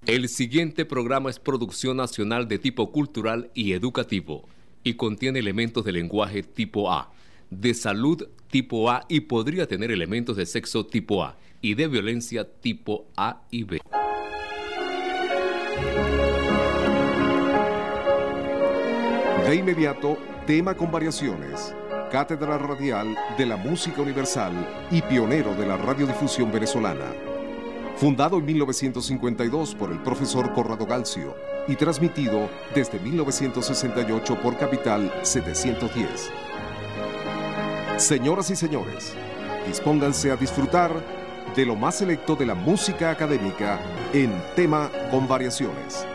El siguiente programa es producción nacional de tipo cultural y educativo y contiene elementos de lenguaje tipo A, de salud tipo A y podría tener elementos de sexo tipo A y de violencia tipo A y B. De inmediato, tema con variaciones. Cátedra Radial de la Música Universal y pionero de la radiodifusión venezolana. Fundado en 1952 por el profesor Corrado Galcio y transmitido desde 1968 por Capital 710. Señoras y señores, dispónganse a disfrutar de lo más selecto de la música académica en tema con variaciones.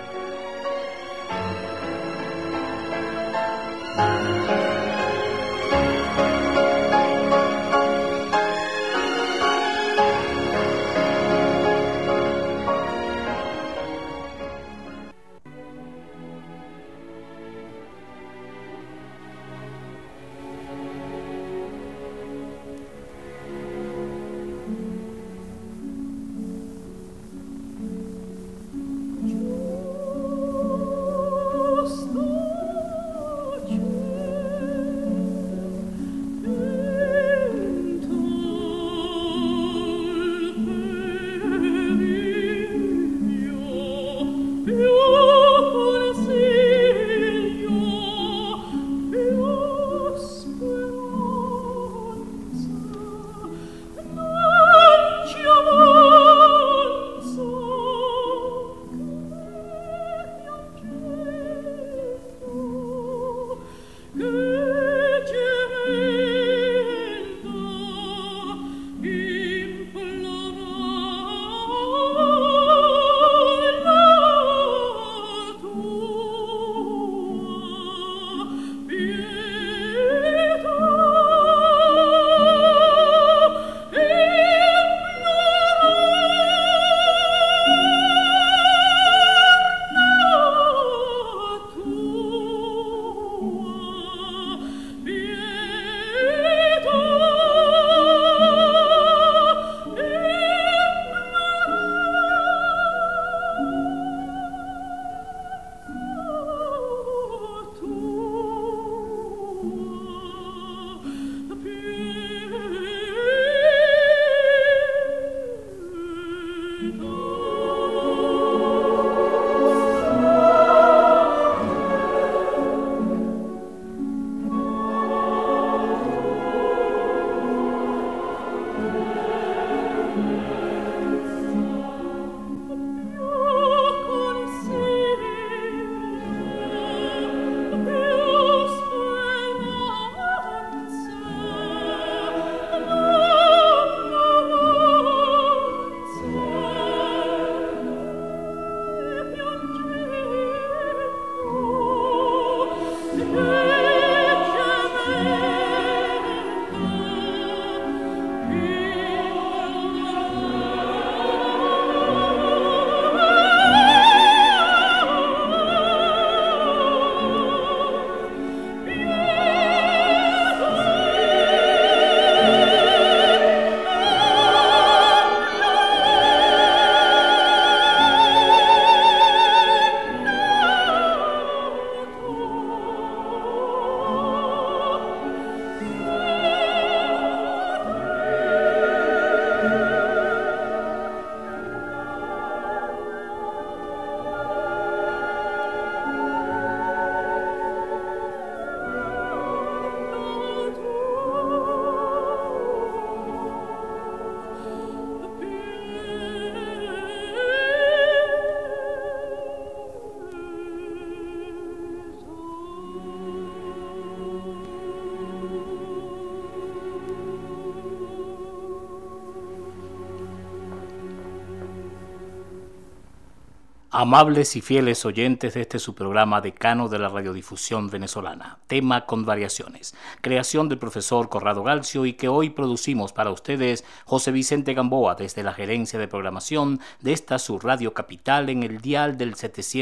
Amables y fieles oyentes de este su programa Decano de la Radiodifusión Venezolana, tema con variaciones, creación del profesor Corrado Galcio y que hoy producimos para ustedes José Vicente Gamboa desde la gerencia de programación de esta su Radio Capital en el dial del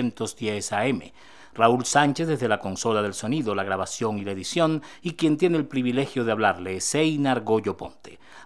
710 AM. Raúl Sánchez desde la consola del sonido, la grabación y la edición, y quien tiene el privilegio de hablarle es Einar Goyo Ponte.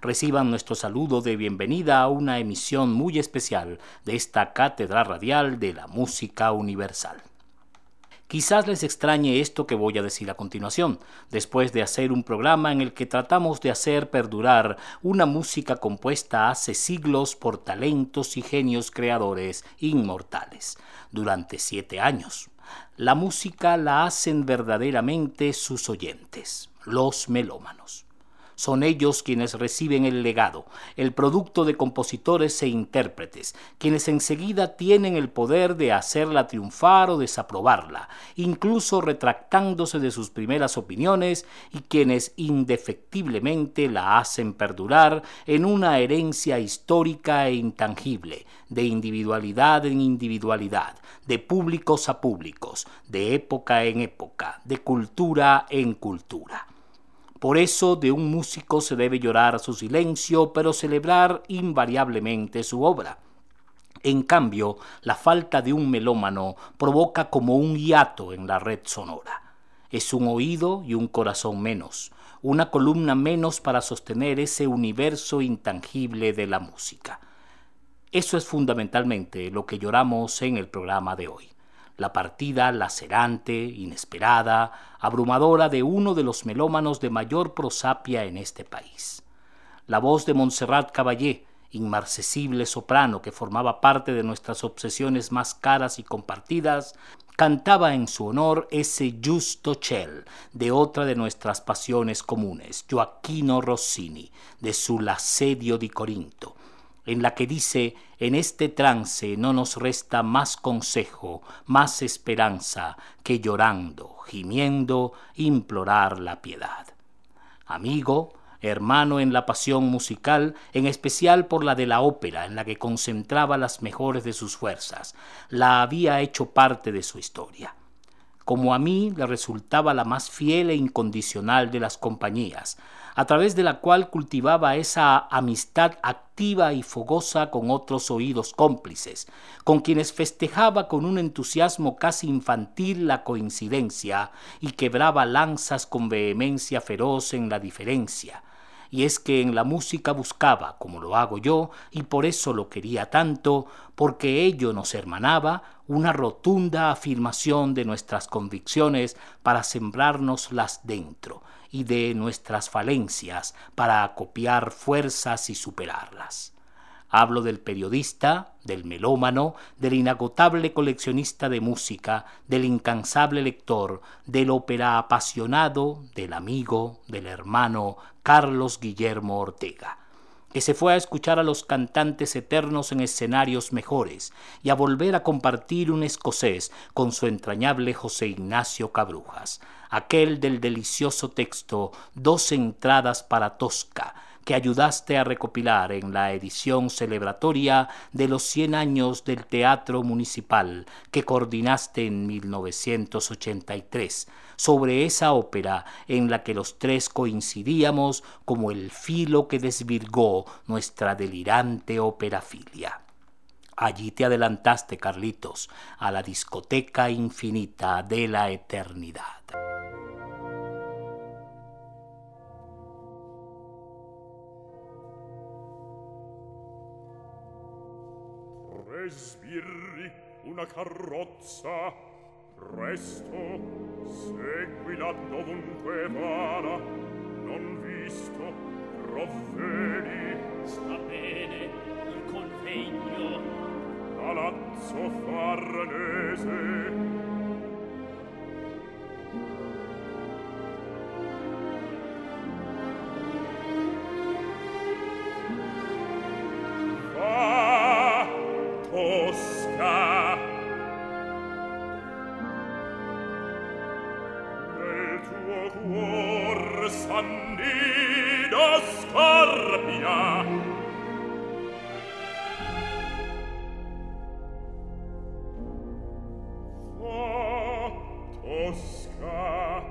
Reciban nuestro saludo de bienvenida a una emisión muy especial de esta Cátedra Radial de la Música Universal. Quizás les extrañe esto que voy a decir a continuación, después de hacer un programa en el que tratamos de hacer perdurar una música compuesta hace siglos por talentos y genios creadores inmortales, durante 7 años. La música la hacen verdaderamente sus oyentes, los melómanos. Son ellos quienes reciben el legado, el producto de compositores e intérpretes, quienes enseguida tienen el poder de hacerla triunfar o desaprobarla, incluso retractándose de sus primeras opiniones, y quienes indefectiblemente la hacen perdurar en una herencia histórica e intangible, de individualidad en individualidad, de públicos a públicos, de época en época, de cultura en cultura. Por eso de un músico se debe llorar su silencio, pero celebrar invariablemente su obra. En cambio, la falta de un melómano provoca como un hiato en la red sonora. Es un oído y un corazón menos, una columna menos para sostener ese universo intangible de la música. Eso es fundamentalmente lo que lloramos en el programa de hoy. La partida lacerante, inesperada, abrumadora de uno de los melómanos de mayor prosapia en este país. La voz de Montserrat Caballé, inmarcesible soprano que formaba parte de nuestras obsesiones más caras y compartidas, cantaba en su honor ese Giusto Ciel de otra de nuestras pasiones comunes, Gioacchino Rossini, de su L'assedio di Corinto, en la que dice: en este trance no nos resta más consejo, más esperanza, que llorando, gimiendo, implorar la piedad. Amigo, hermano en la pasión musical, en especial por la de la ópera, en la que concentraba las mejores de sus fuerzas, la había hecho parte de su historia. Como a mí le resultaba la más fiel e incondicional de las compañías, a través de la cual cultivaba esa amistad activa y fogosa con otros oídos cómplices, con quienes festejaba con un entusiasmo casi infantil la coincidencia y quebraba lanzas con vehemencia feroz en la diferencia. Y es que en la música buscaba, como lo hago yo, y por eso lo quería tanto, porque ello nos hermanaba, una rotunda afirmación de nuestras convicciones para sembrárnoslas dentro, y de nuestras falencias para acopiar fuerzas y superarlas. Hablo del periodista, del melómano, del inagotable coleccionista de música, del incansable lector, del ópera apasionado, del amigo, del hermano Carlos Guillermo Ortega, que se fue a escuchar a los cantantes eternos en escenarios mejores y a volver a compartir un escocés con su entrañable José Ignacio Cabrujas, aquel del delicioso texto 2 entradas para Tosca, que ayudaste a recopilar en la edición celebratoria de los 100 años del Teatro Municipal que coordinaste en 1983, sobre esa ópera en la que los tres coincidíamos como el filo que desvirgó nuestra delirante operafilia. Allí te adelantaste, Carlitos, a la discoteca infinita de la eternidad. Tre sbirri, una carrozza, presto, seguila dovunque vada, non visto, provvedi. Sta bene, il convegno. Palazzo Farnese. Tosca, nel tuo cuor s'annida Scarpia. Tosca,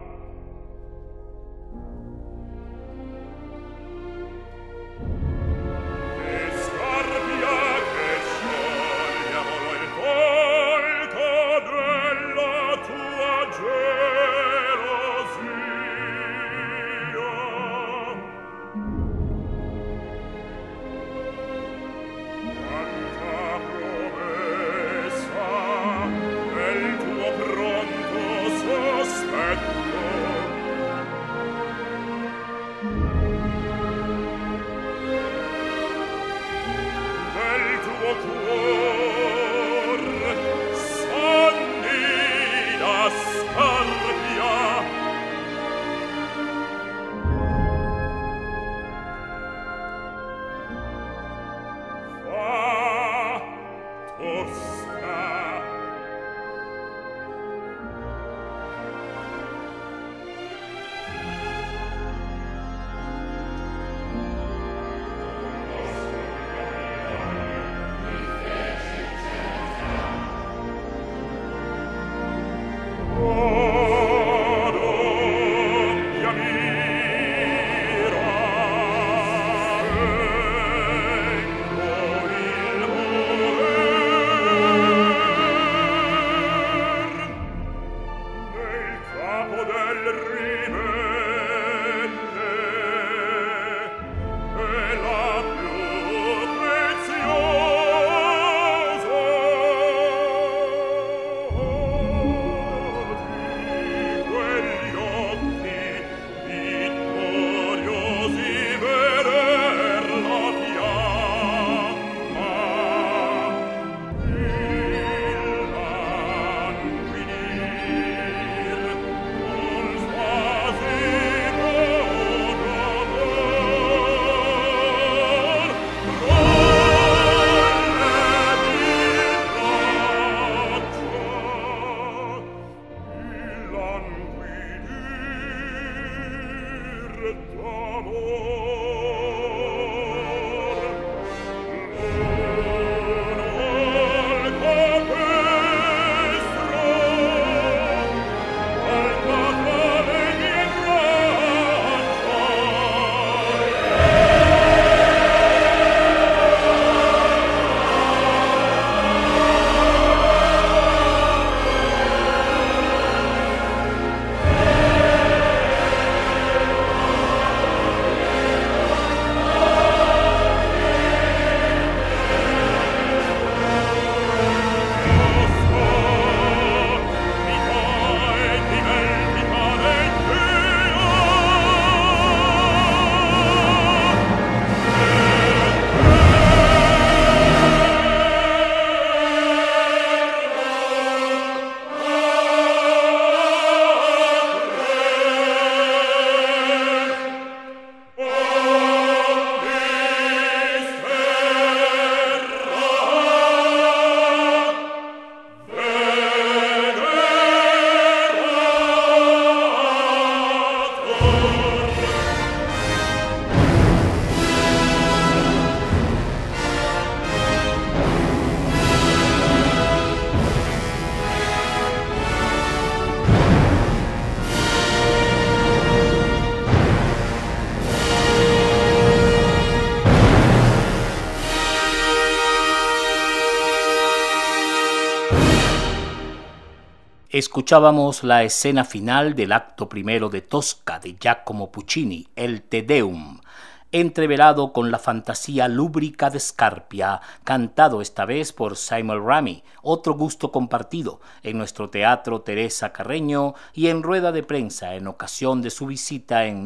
Escuchábamos la escena final del acto primero de Tosca de Giacomo Puccini, el Te Deum, entreverado con la fantasía lúbrica de Scarpia, cantado esta vez por Simon Rami, otro gusto compartido en nuestro Teatro Teresa Carreño y en rueda de prensa en ocasión de su visita en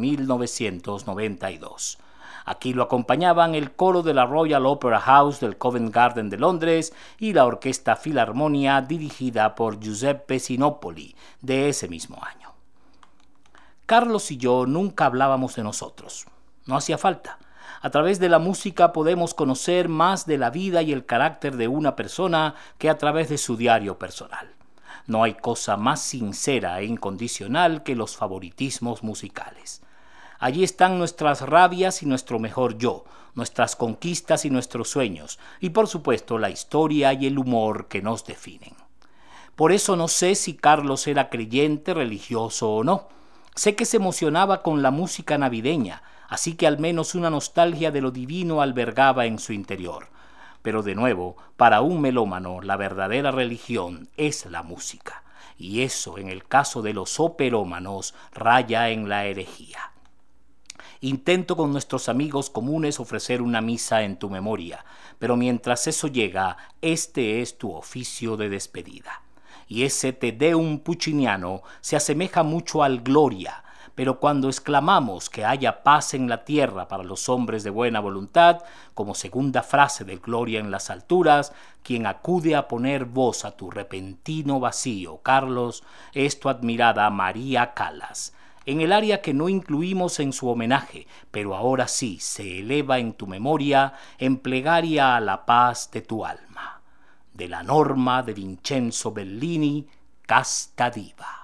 1992. Aquí lo acompañaban el coro de la Royal Opera House del Covent Garden de Londres y la Orquesta Filarmonia dirigida por Giuseppe Sinopoli de ese mismo año. Carlos y yo nunca hablábamos de nosotros. No hacía falta. A través de la música podemos conocer más de la vida y el carácter de una persona que a través de su diario personal. No hay cosa más sincera e incondicional que los favoritismos musicales. Allí están nuestras rabias y nuestro mejor yo, nuestras conquistas y nuestros sueños, y por supuesto la historia y el humor que nos definen. Por eso no sé si Carlos era creyente, religioso o no. Sé que se emocionaba con la música navideña, así que al menos una nostalgia de lo divino albergaba en su interior. Pero de nuevo, para un melómano, la verdadera religión es la música, y eso, en el caso de los operómanos, raya en la herejía. Intento con nuestros amigos comunes ofrecer una misa en tu memoria, pero mientras eso llega, este es tu oficio de despedida. Y ese Te Deum pucciniano se asemeja mucho al Gloria, pero cuando exclamamos que haya paz en la tierra para los hombres de buena voluntad, como segunda frase del Gloria en las alturas, quien acude a poner voz a tu repentino vacío, Carlos, es tu admirada María Callas, en el aria que no incluimos en su homenaje, pero ahora sí se eleva en tu memoria en plegaria a la paz de tu alma, de la Norma de Vincenzo Bellini, Casta Diva.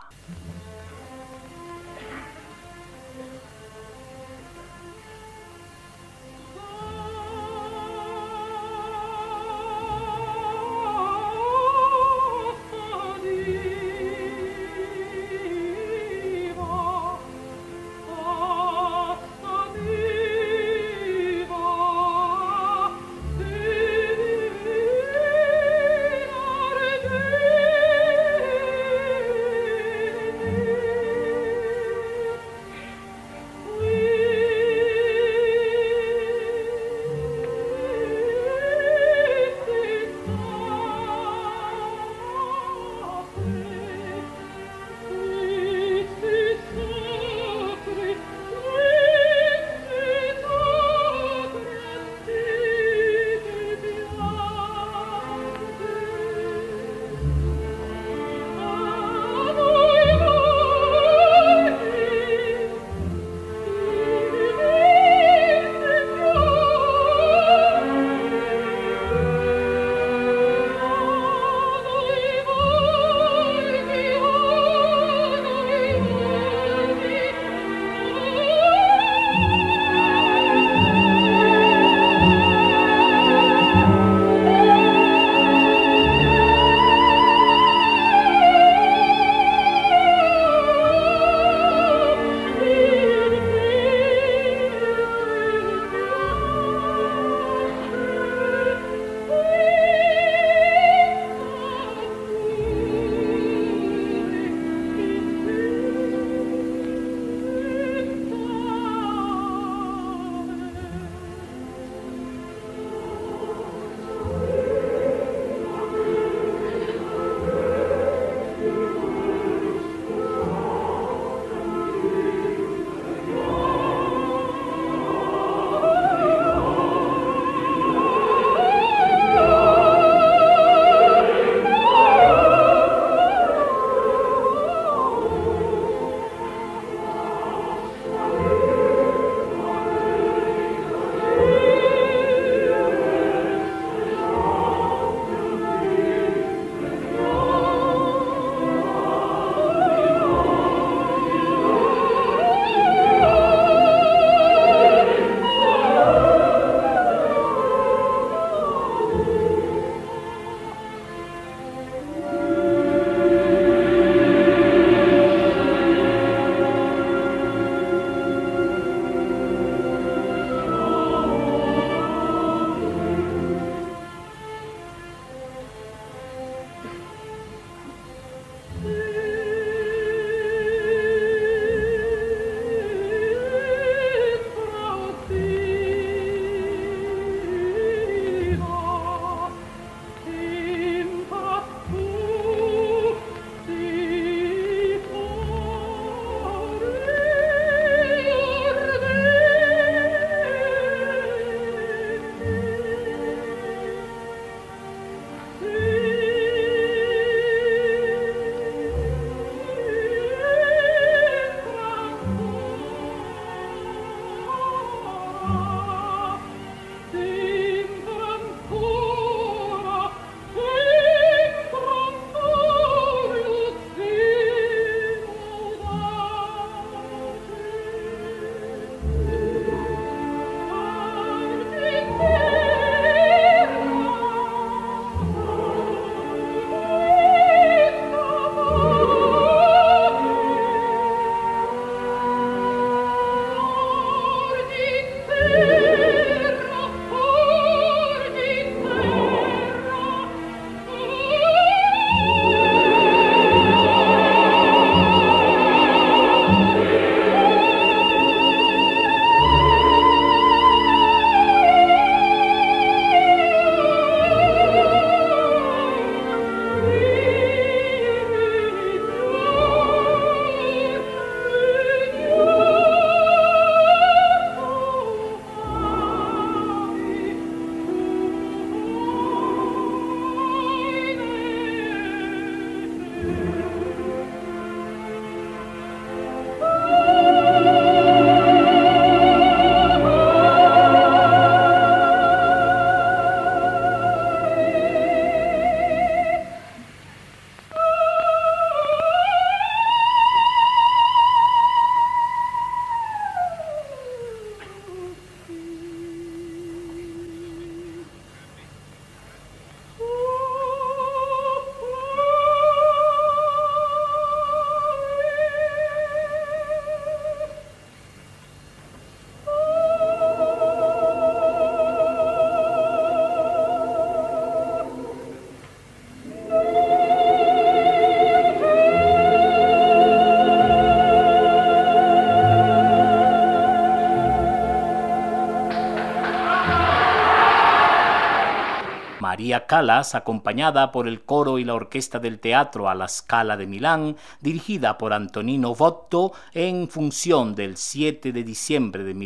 María Callas, acompañada por el coro y la orquesta del Teatro alla Scala de Milán, dirigida por Antonino Votto, en función del 7 de diciembre de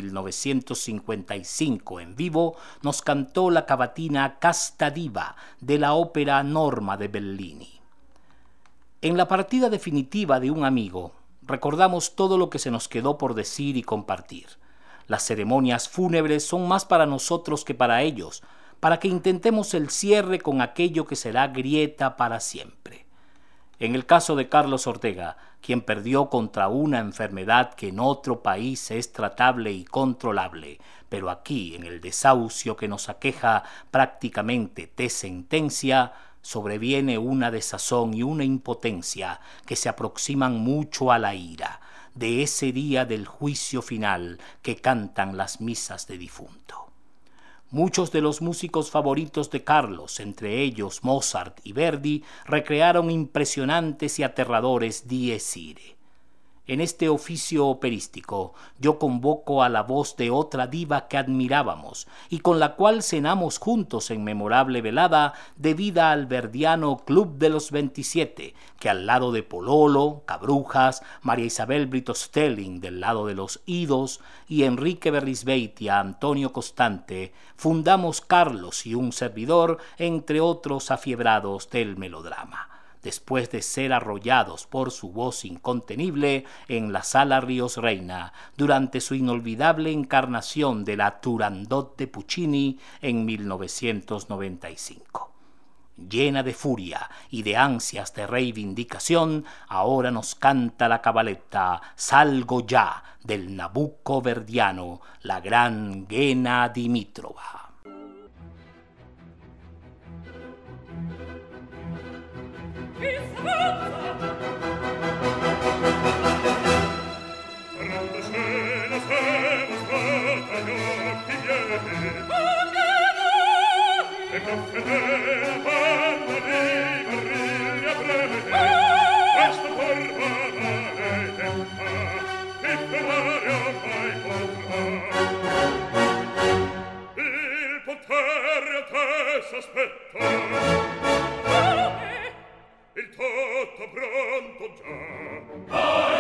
1955 en vivo, nos cantó la cavatina Casta Diva de la ópera Norma de Bellini. En la partida definitiva de un amigo, recordamos todo lo que se nos quedó por decir y compartir. Las ceremonias fúnebres son más para nosotros que para ellos, para que intentemos el cierre con aquello que será grieta para siempre. En el caso de Carlos Ortega, quien perdió contra una enfermedad que en otro país es tratable y controlable, pero aquí, en el desahucio que nos aqueja prácticamente de sentencia, sobreviene una desazón y una impotencia que se aproximan mucho a la ira, de ese día del juicio final que cantan las misas de difunto. Muchos de los músicos favoritos de Carlos, entre ellos Mozart y Verdi, recrearon impresionantes y aterradores dies irae. En este oficio operístico, yo convoco a la voz de otra diva que admirábamos y con la cual cenamos juntos en memorable velada debida al verdiano Club de los 27, que al lado de Pololo, Cabrujas, María Isabel Brito Stelling del lado de los Idos y Enrique Berrisbeitia, Antonio Costante, fundamos Carlos y un servidor, entre otros afiebrados del melodrama. Después de ser arrollados por su voz incontenible en la Sala Ríos Reina, durante su inolvidable encarnación de la Turandot de Puccini en 1995. Llena de furia y de ansias de reivindicación, ahora nos canta la cabaletta Salgo ya del Nabucco verdiano, la gran Ghena Dimitrova. tutto pronto già.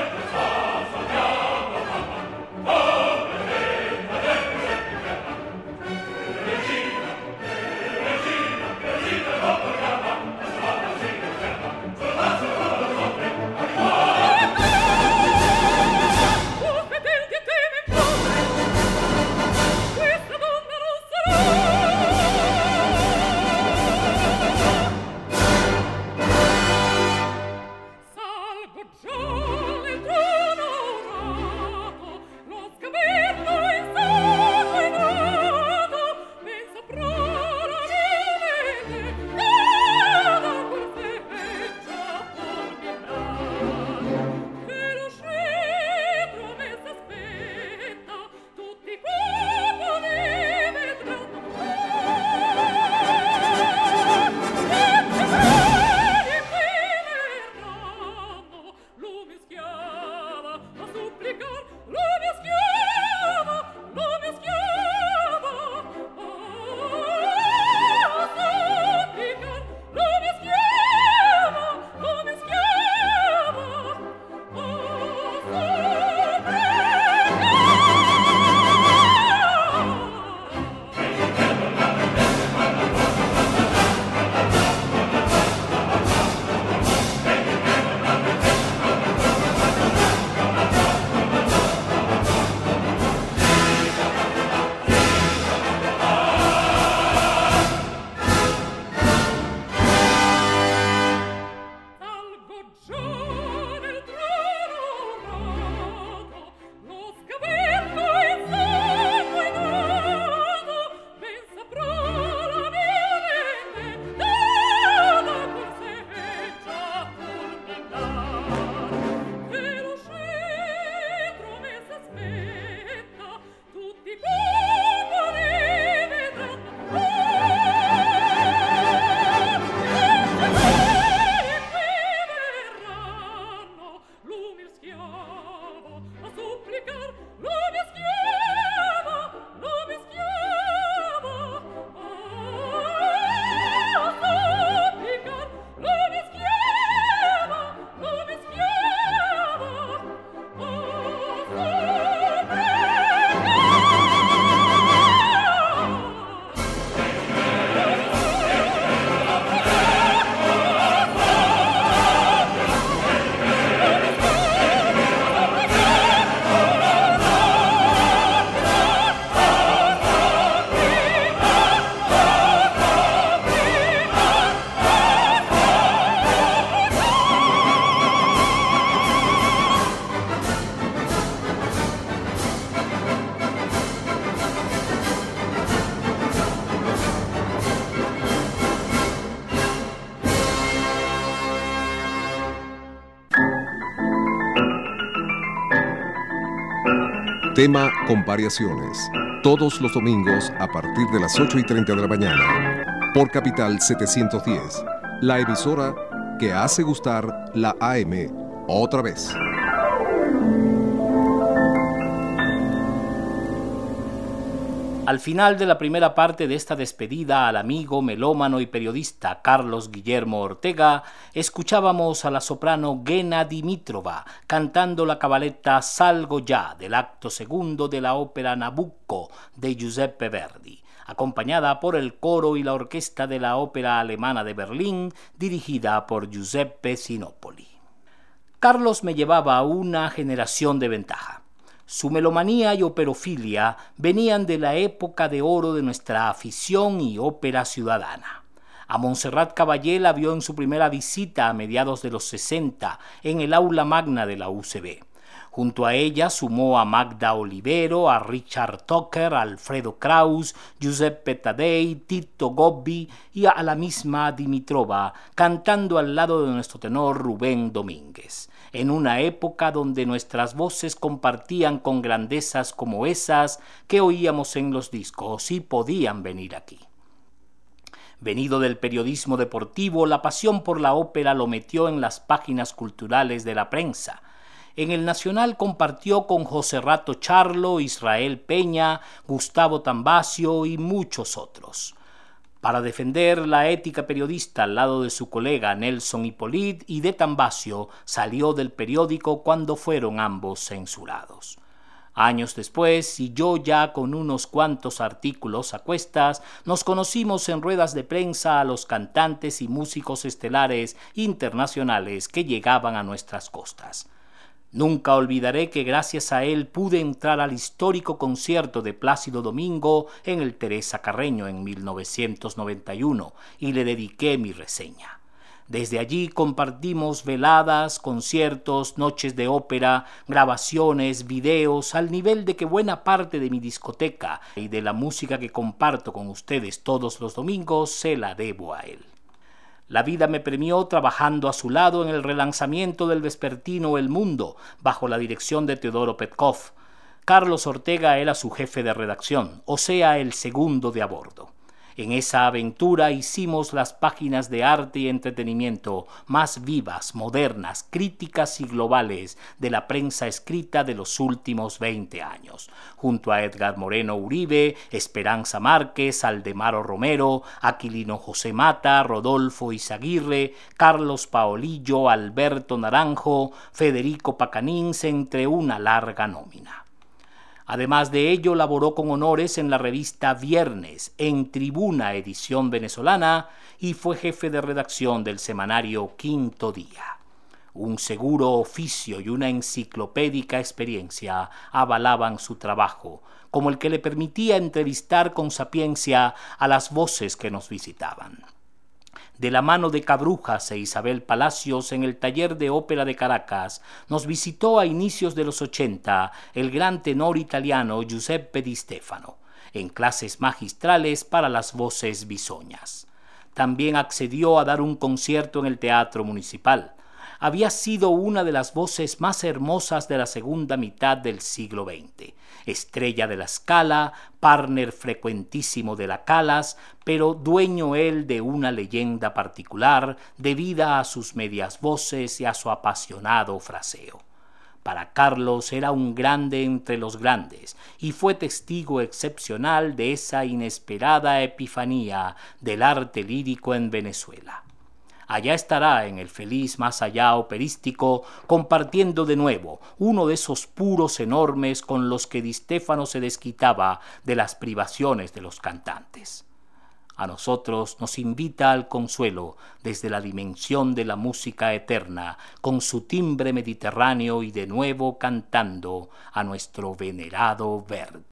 Tema con variaciones. Todos los domingos a partir de las 8:30 de la mañana. Por Capital 710. La emisora que hace gustar la AM otra vez. Al final de la primera parte de esta despedida al amigo melómano y periodista Carlos Guillermo Ortega, escuchábamos a la soprano Gena Dimitrova cantando la cabaletta Salgo ya del acto segundo de la ópera Nabucco de Giuseppe Verdi, acompañada por el coro y la orquesta de la Ópera Alemana de Berlín, dirigida por Giuseppe Sinopoli. Carlos me llevaba una generación de ventaja. Su melomanía y operofilia venían de la época de oro de nuestra afición y ópera ciudadana. A Montserrat Caballé la vio en su primera visita a mediados de los 60 en el aula magna de la UCB. Junto a ella sumó a Magda Olivero, a Richard Tucker, a Alfredo Kraus, Giuseppe Taddei, Tito Gobbi y a la misma Dimitrova, cantando al lado de nuestro tenor Rubén Domínguez, en una época donde nuestras voces compartían con grandezas como esas que oíamos en los discos y podían venir aquí. Venido del periodismo deportivo, la pasión por la ópera lo metió en las páginas culturales de la prensa. En el Nacional compartió con José Rato Charlo, Israel Peña, Gustavo Tambacio y muchos otros. para defender la ética periodista al lado de su colega Nelson Hippolyte y de Tambacio, salió del periódico cuando fueron ambos censurados. Años después, y yo ya con unos cuantos artículos a cuestas, nos conocimos en ruedas de prensa a los cantantes y músicos estelares internacionales que llegaban a nuestras costas. Nunca olvidaré que gracias a él pude entrar al histórico concierto de Plácido Domingo en el Teresa Carreño en 1991 y le dediqué mi reseña. Desde allí compartimos veladas, conciertos, noches de ópera, grabaciones, videos, al nivel de que buena parte de mi discoteca y de la música que comparto con ustedes todos los domingos se la debo a él. La vida me premió trabajando a su lado en el relanzamiento del vespertino El Mundo, bajo la dirección de Teodoro Petkov. Carlos Ortega era su jefe de redacción, o sea, el segundo de a bordo. En esa aventura hicimos las páginas de arte y entretenimiento más vivas, modernas, críticas y globales de la prensa escrita de los últimos 20 años, junto a Edgar Moreno Uribe, Esperanza Márquez, Aldemaro Romero, Aquilino José Mata, Rodolfo Izaguirre, Carlos Paolillo, Alberto Naranjo, Federico Pacanins, entre una larga nómina. Además de ello, laboró con honores en la revista Viernes, en Tribuna Edición Venezolana, y fue jefe de redacción del semanario Quinto Día. Un seguro oficio y una enciclopédica experiencia avalaban su trabajo, como el que le permitía entrevistar con sapiencia a las voces que nos visitaban. De la mano de Cabrujas e Isabel Palacios en el Taller de Ópera de Caracas, nos visitó a inicios de los 80 el gran tenor italiano Giuseppe Di Stefano, en clases magistrales para las voces bisoñas. También accedió a dar un concierto en el Teatro Municipal. Había sido una de las voces más hermosas de la segunda mitad del siglo XX, estrella de la Scala, partner frecuentísimo de la Calas, pero dueño él de una leyenda particular debida a sus medias voces y a su apasionado fraseo. Para Carlos era un grande entre los grandes y fue testigo excepcional de esa inesperada epifanía del arte lírico en Venezuela. Allá estará en el feliz más allá operístico, compartiendo de nuevo uno de esos puros enormes con los que Di Stefano se desquitaba de las privaciones de los cantantes. A nosotros nos invita al consuelo desde la dimensión de la música eterna, con su timbre mediterráneo y de nuevo cantando a nuestro venerado Verdi.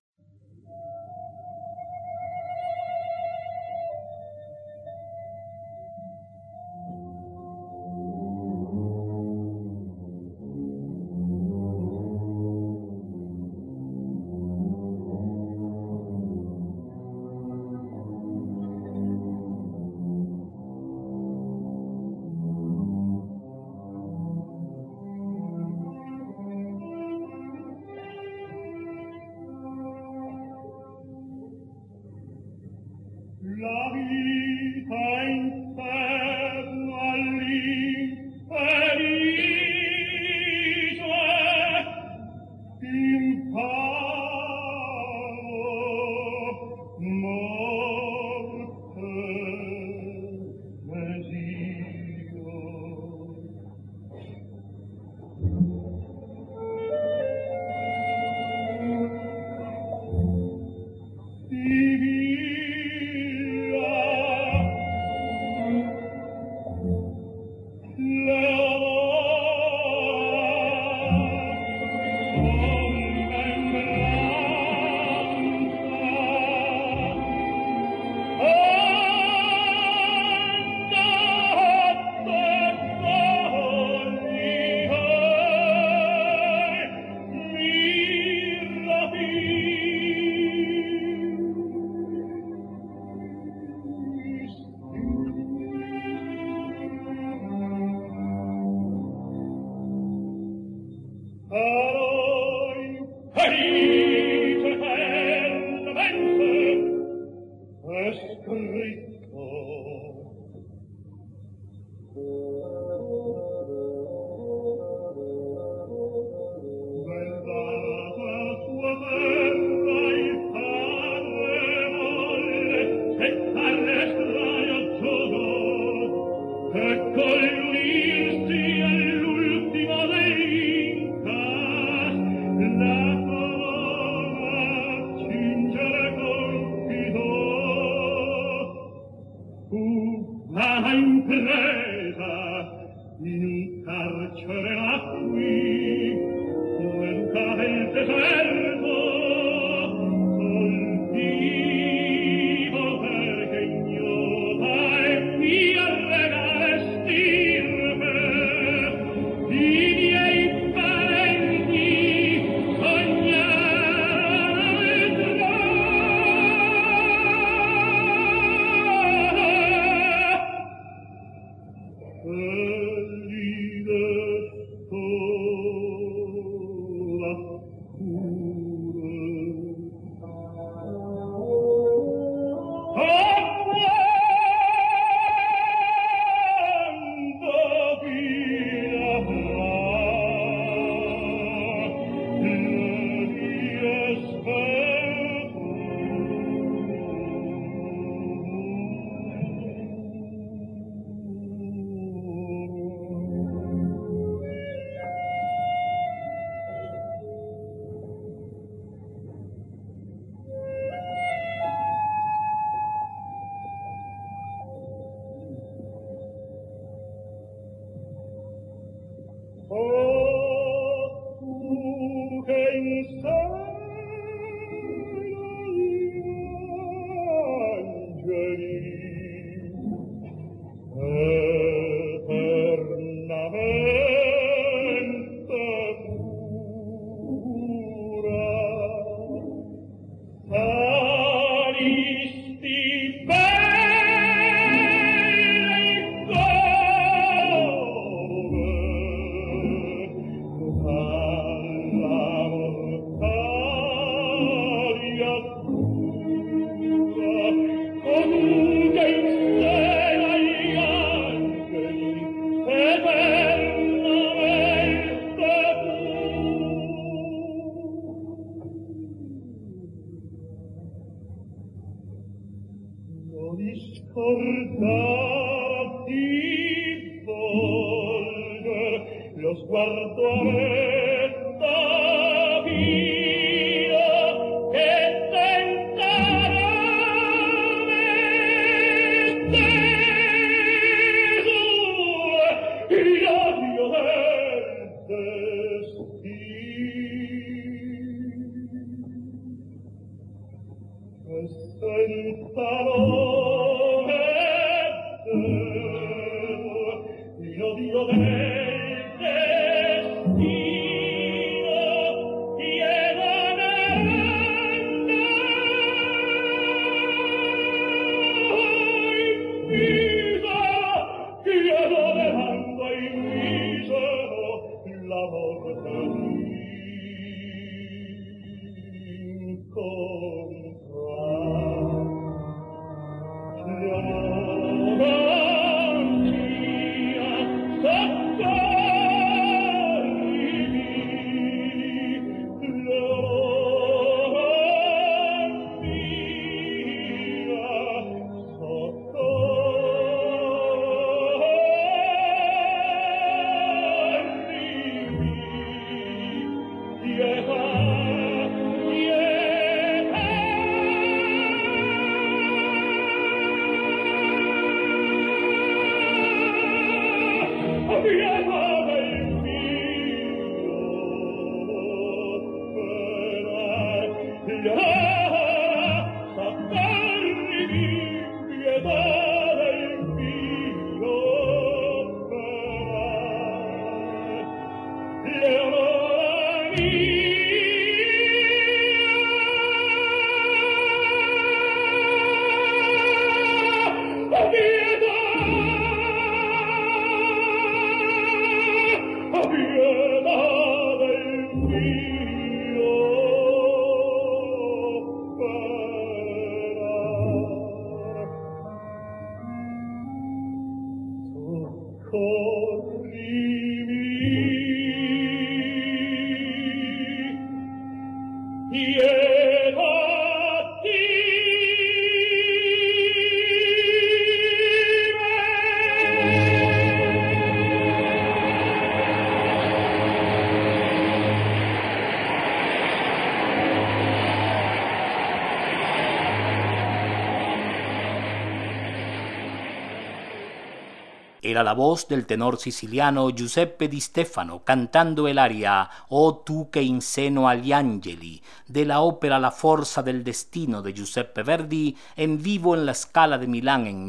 Era la voz del tenor siciliano Giuseppe Di Stefano cantando el aria «O tu che in seno agli angeli» de la ópera La Forza del Destino de Giuseppe Verdi en vivo en la Scala de Milán en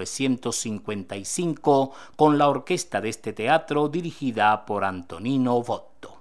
1955 con la orquesta de este teatro dirigida por Antonino Votto.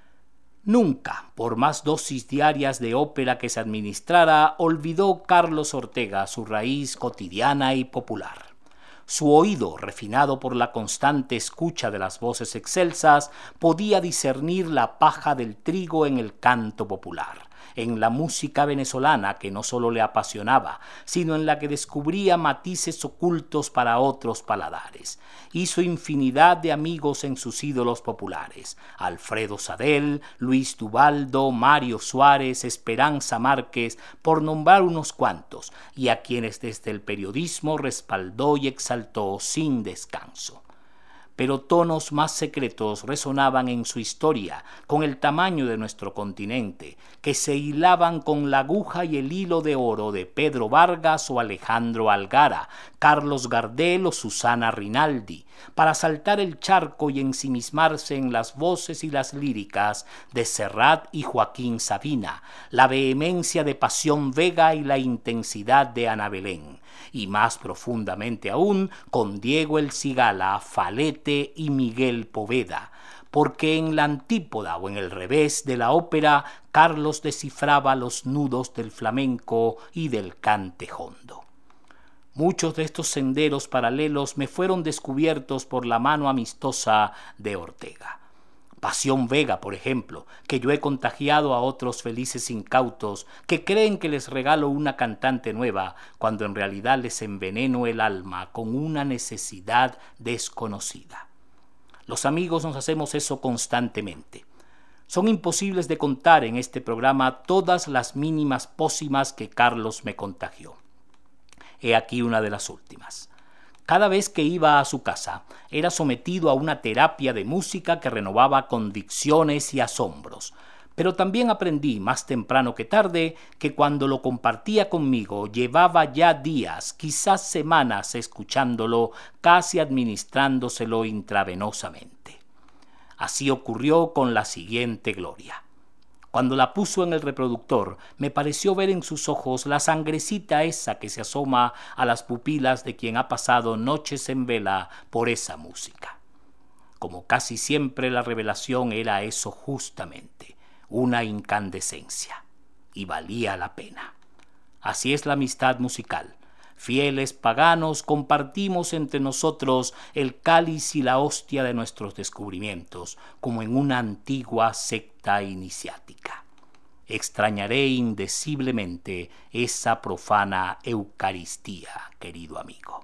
Nunca, por más dosis diarias de ópera que se administrara, olvidó Carlos Ortega su raíz cotidiana y popular. Su oído, refinado por la constante escucha de las voces excelsas, podía discernir la paja del trigo en el canto popular, en la música venezolana que no solo le apasionaba, sino en la que descubría matices ocultos para otros paladares. Hizo infinidad de amigos en sus ídolos populares: Alfredo Sadel, Luis Duvaldo, Mario Suárez, Esperanza Márquez, por nombrar unos cuantos, y a quienes desde el periodismo respaldó y exaltó sin descanso. Pero tonos más secretos resonaban en su historia, con el tamaño de nuestro continente, que se hilaban con la aguja y el hilo de oro de Pedro Vargas o Alejandro Algara, Carlos Gardel o Susana Rinaldi, para saltar el charco y ensimismarse en las voces y las líricas de Serrat y Joaquín Sabina, la vehemencia de Pasión Vega y la intensidad de Ana Belén, y más profundamente aún con Diego El Cigala, Falete y Miguel Poveda, porque en la antípoda o en el revés de la ópera Carlos descifraba los nudos del flamenco y del cante hondo. Muchos de estos senderos paralelos me fueron descubiertos por la mano amistosa de Ortega. Pasión Vega, por ejemplo, que yo he contagiado a otros felices incautos que creen que les regalo una cantante nueva, cuando en realidad les enveneno el alma con una necesidad desconocida. Los amigos nos hacemos eso constantemente. Son imposibles de contar en este programa todas las mínimas pócimas que Carlos me contagió. He aquí una de las últimas. Cada vez que iba a su casa, era sometido a una terapia de música que renovaba convicciones y asombros. Pero también aprendí, más temprano que tarde, que cuando lo compartía conmigo, llevaba ya días, quizás semanas, escuchándolo, casi administrándoselo intravenosamente. Así ocurrió con la siguiente gloria. Cuando la puso en el reproductor, me pareció ver en sus ojos la sangrecita esa que se asoma a las pupilas de quien ha pasado noches en vela por esa música. Como casi siempre, la revelación era eso justamente, una incandescencia, y valía la pena. Así es la amistad musical. Fieles paganos, compartimos entre nosotros el cáliz y la hostia de nuestros descubrimientos, como en una antigua secta iniciática. Extrañaré indeciblemente esa profana Eucaristía, querido amigo.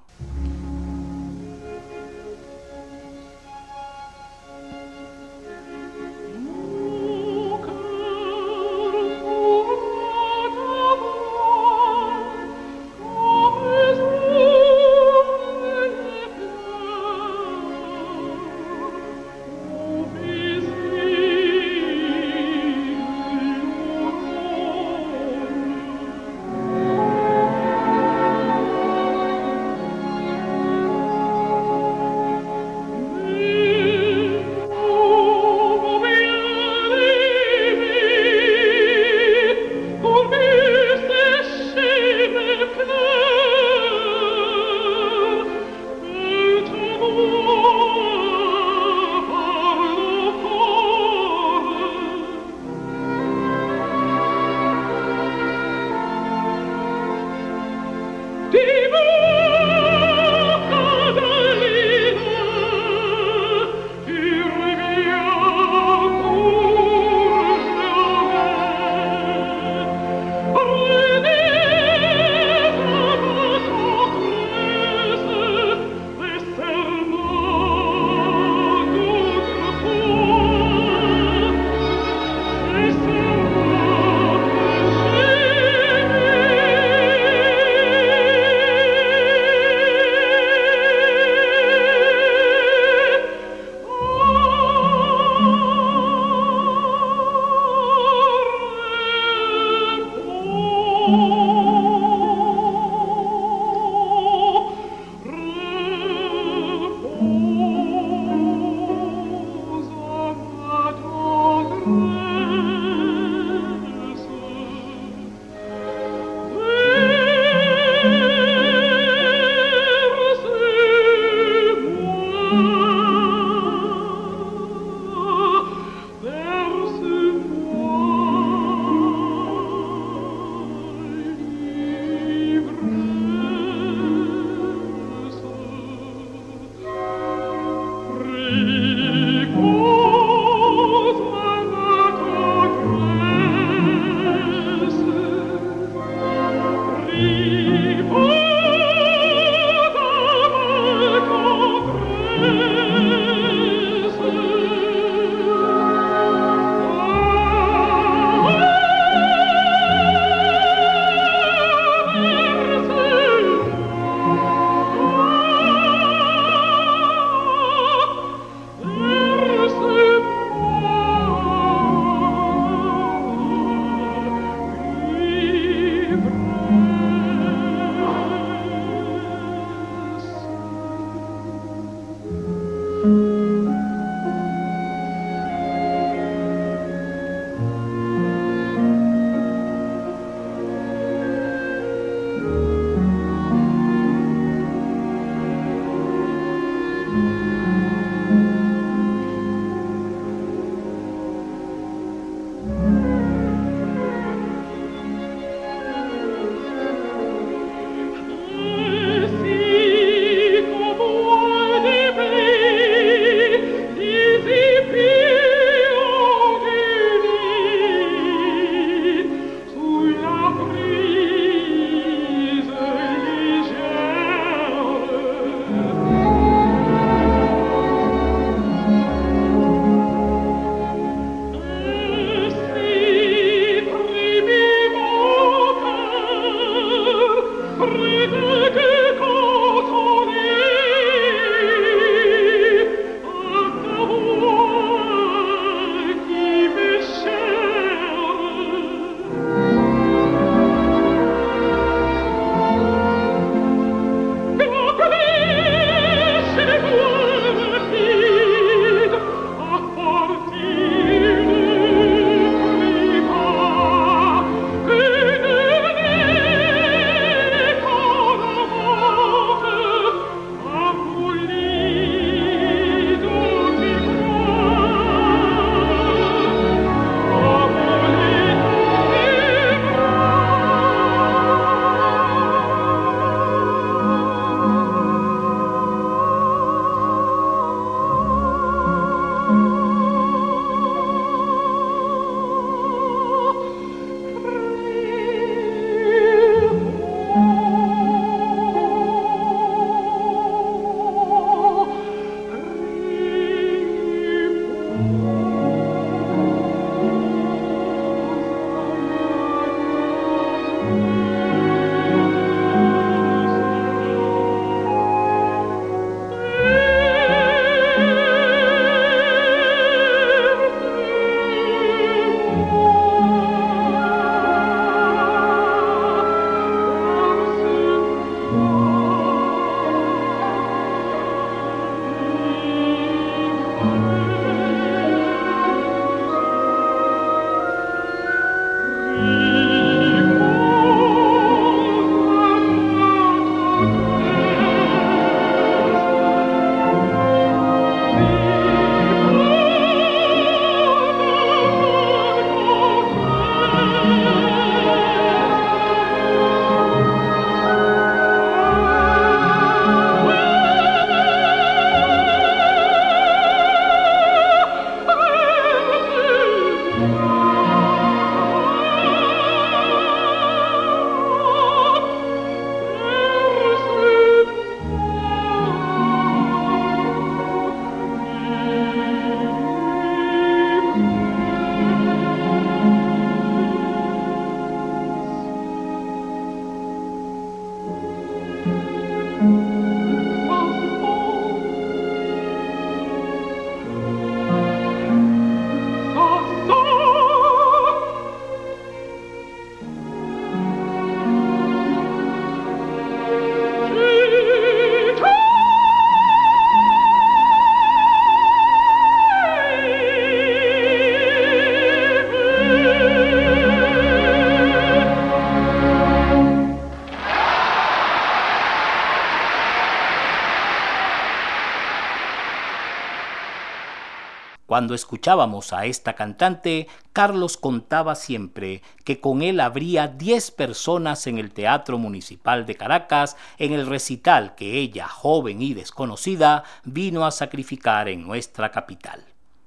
Cuando escuchábamos a esta cantante, Carlos contaba siempre que con él habría 10 personas en el Teatro Municipal de Caracas en el recital que ella, joven y desconocida, vino a sacrificar en nuestra capital.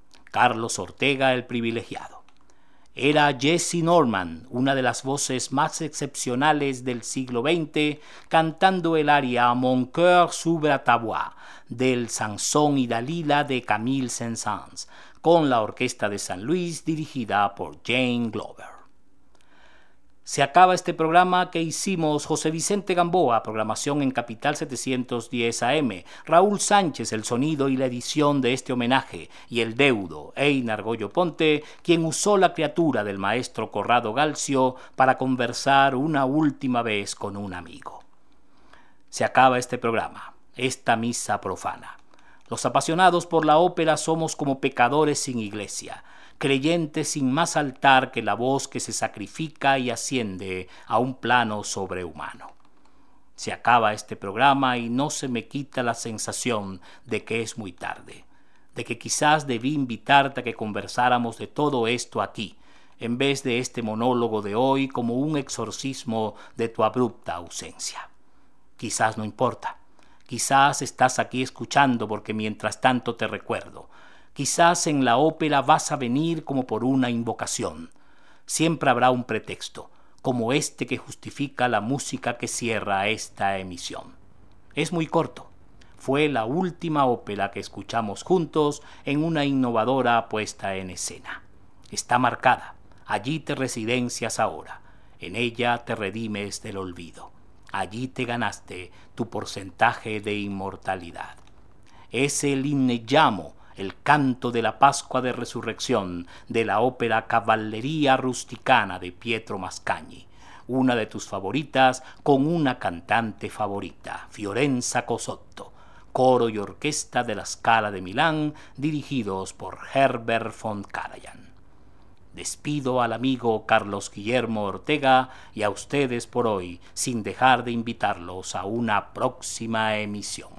Carlos Ortega el Privilegiado. Era Jessie Norman, una de las voces más excepcionales del siglo XX, cantando el aria Mon cœur s'ouvre ta voix, del Sansón y Dalila de Camille Saint-Saëns, con la Orquesta de San Luis dirigida por Jane Glover. Se acaba este programa que hicimos José Vicente Gamboa, programación en Capital 710 AM, Raúl Sánchez, el sonido y la edición de este homenaje, y el deudo, Einar Goyo Ponte, quien usó la criatura del maestro Corrado Galcio para conversar una última vez con un amigo. Se acaba este programa, esta misa profana. Los apasionados por la ópera somos como pecadores sin iglesia, creyentes sin más altar que la voz que se sacrifica y asciende a un plano sobrehumano. Se acaba este programa y no se me quita la sensación de que es muy tarde, de que quizás debí invitarte a que conversáramos de todo esto aquí, en vez de este monólogo de hoy como un exorcismo de tu abrupta ausencia. Quizás no importa, quizás estás aquí escuchando porque mientras tanto te recuerdo. Quizás en la ópera vas a venir como por una invocación. Siempre habrá un pretexto, como este que justifica la música que cierra esta emisión. Es muy corto. Fue la última ópera que escuchamos juntos en una innovadora puesta en escena. Está marcada. Allí te residencias ahora. En ella te redimes del olvido. Allí te ganaste tu porcentaje de inmortalidad. Es el Inneggiamo, el canto de la Pascua de Resurrección de la ópera Cavalleria Rusticana de Pietro Mascagni, una de tus favoritas con una cantante favorita, Fiorenza Cosotto, coro y orquesta de la Scala de Milán, dirigidos por Herbert von Karajan. Despido al amigo Carlos Guillermo Ortega y a ustedes por hoy, sin dejar de invitarlos a una próxima emisión.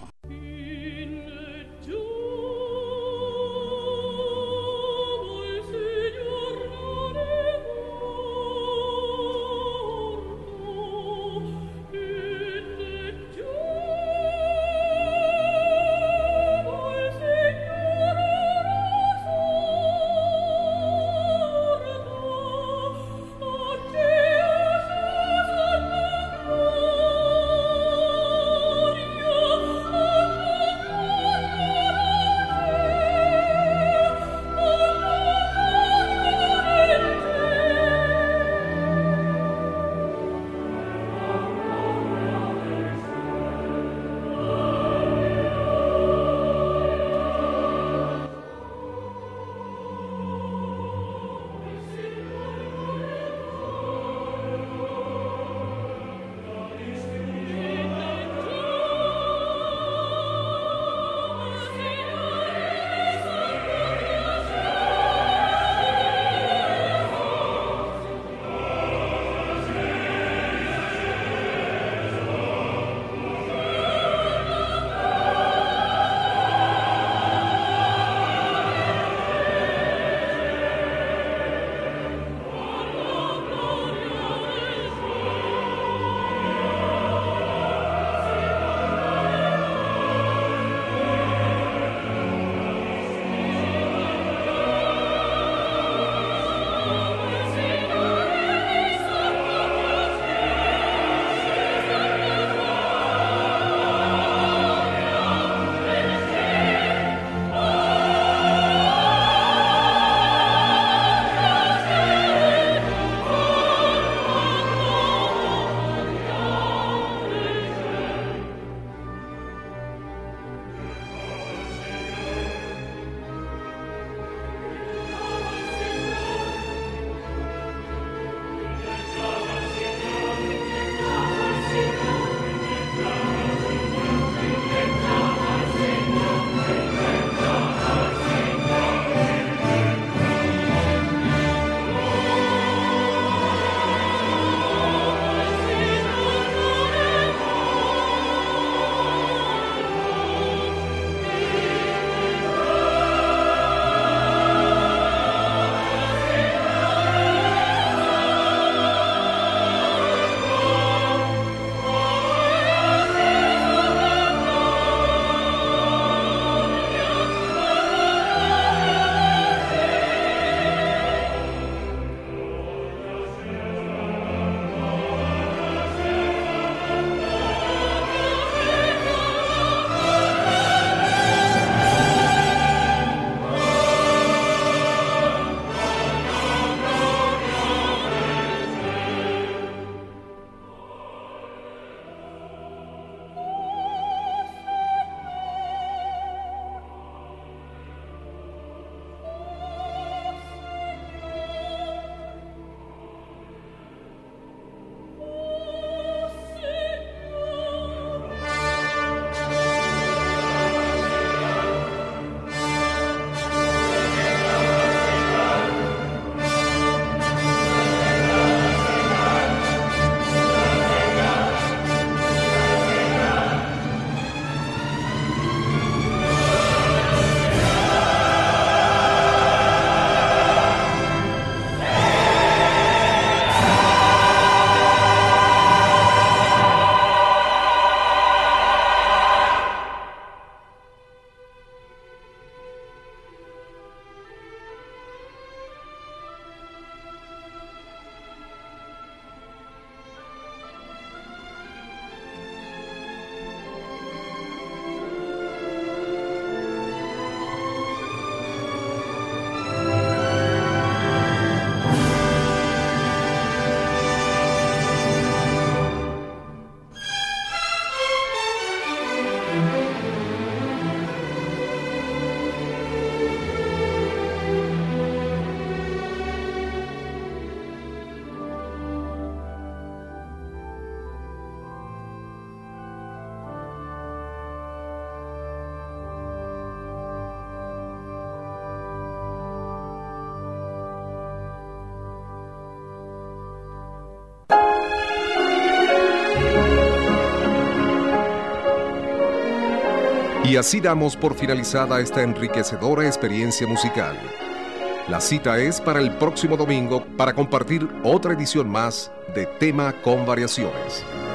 Y así damos por finalizada esta enriquecedora experiencia musical. La cita es para el próximo domingo para compartir otra edición más de Tema con Variaciones.